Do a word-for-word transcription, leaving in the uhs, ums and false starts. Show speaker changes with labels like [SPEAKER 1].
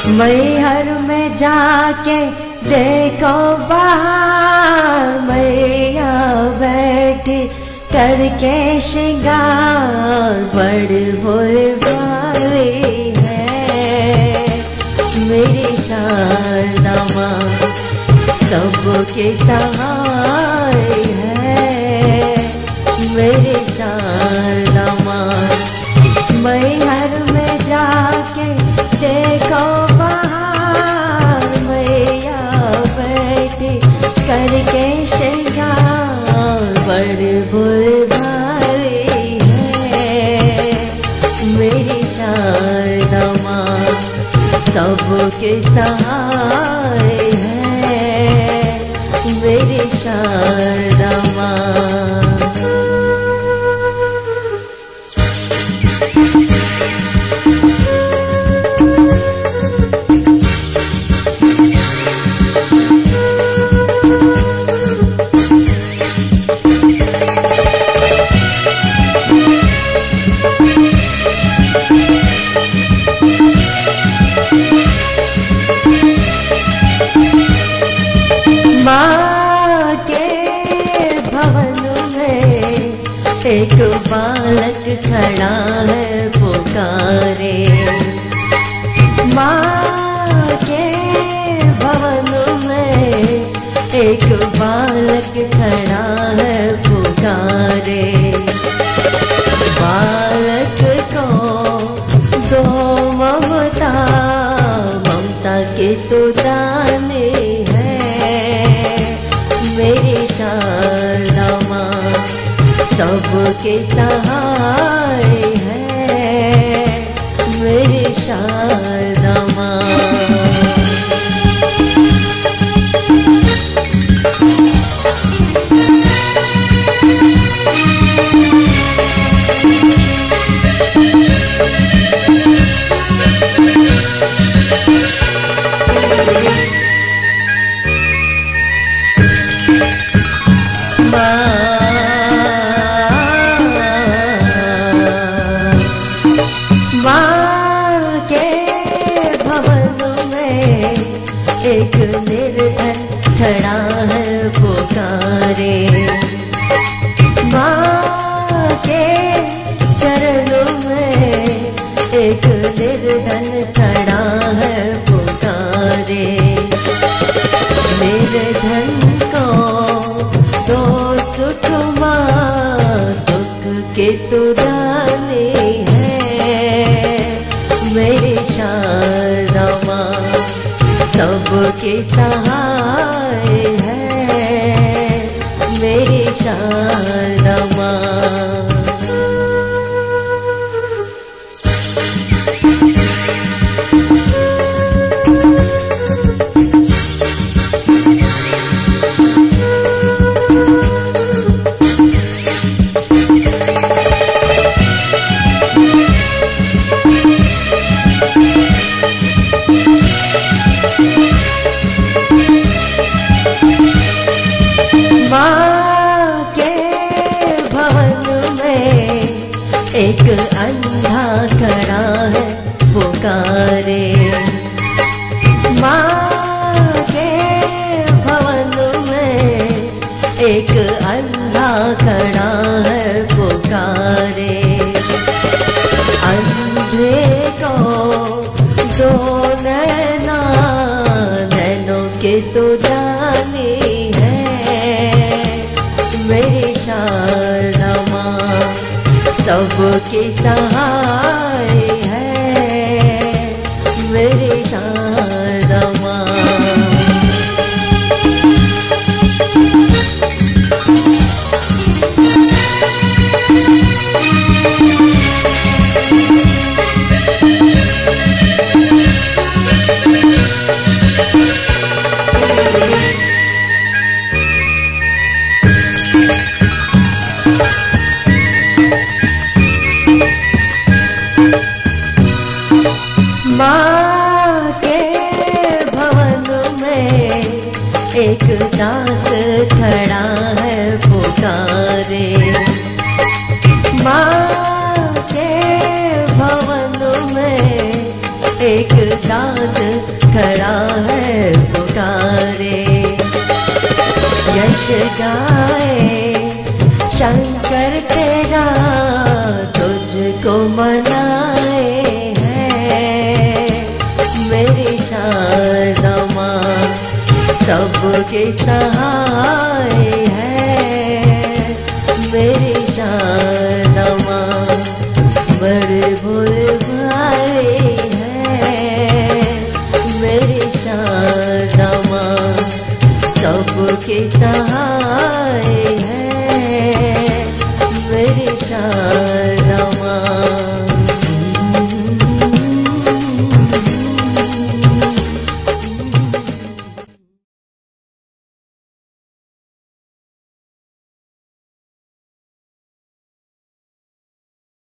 [SPEAKER 1] मैहर में जाके देखो बाहर मैया बैठी करके श्रृंगार बड़ भोले वाली है मेरी शारदा माँ सबके सहाय है मेरी शारदा माँ। मैहर में जाके देखो बाहर मैया बैठी करके श्रृंगार बड़ भोले वाली है मेरी शारदा माँ सबके सहाय है मेरी शारदा माँ। माँ के भवन में एक बालक खड़ा है पुकारे माँ के भवन में एक बालक खड़ा है पुकारे बालक को दो ममता ममता के तो दाने मेरी शारदा माँ सबके सहाय है मेरी शारदा माँ। माँ के भवन में एक निर्धन खड़ा है पुकारे माँ के चरणों में एक निर्धन खड़ा है पुकारे निर्धन को दो सुख माँ सुख के तो दाने मेरी शारदा माँ सबके सहाय है मेरी शारदा माँ। माँ के भवन में एक अंधा खड़ा है पुकारे माँ के भवन में एक अंधा खड़ा है पुकारे अंधे को दो नैना नैनों के तो जाने मेरी शारदा माँ सबके सहाय है मेरी शारदा माँ। माँ के भवन में एक दास खड़ा है पुकारे माँ के भवन में एक दास मनाए हैं मेरी शारदा माँ, सबके सहाय है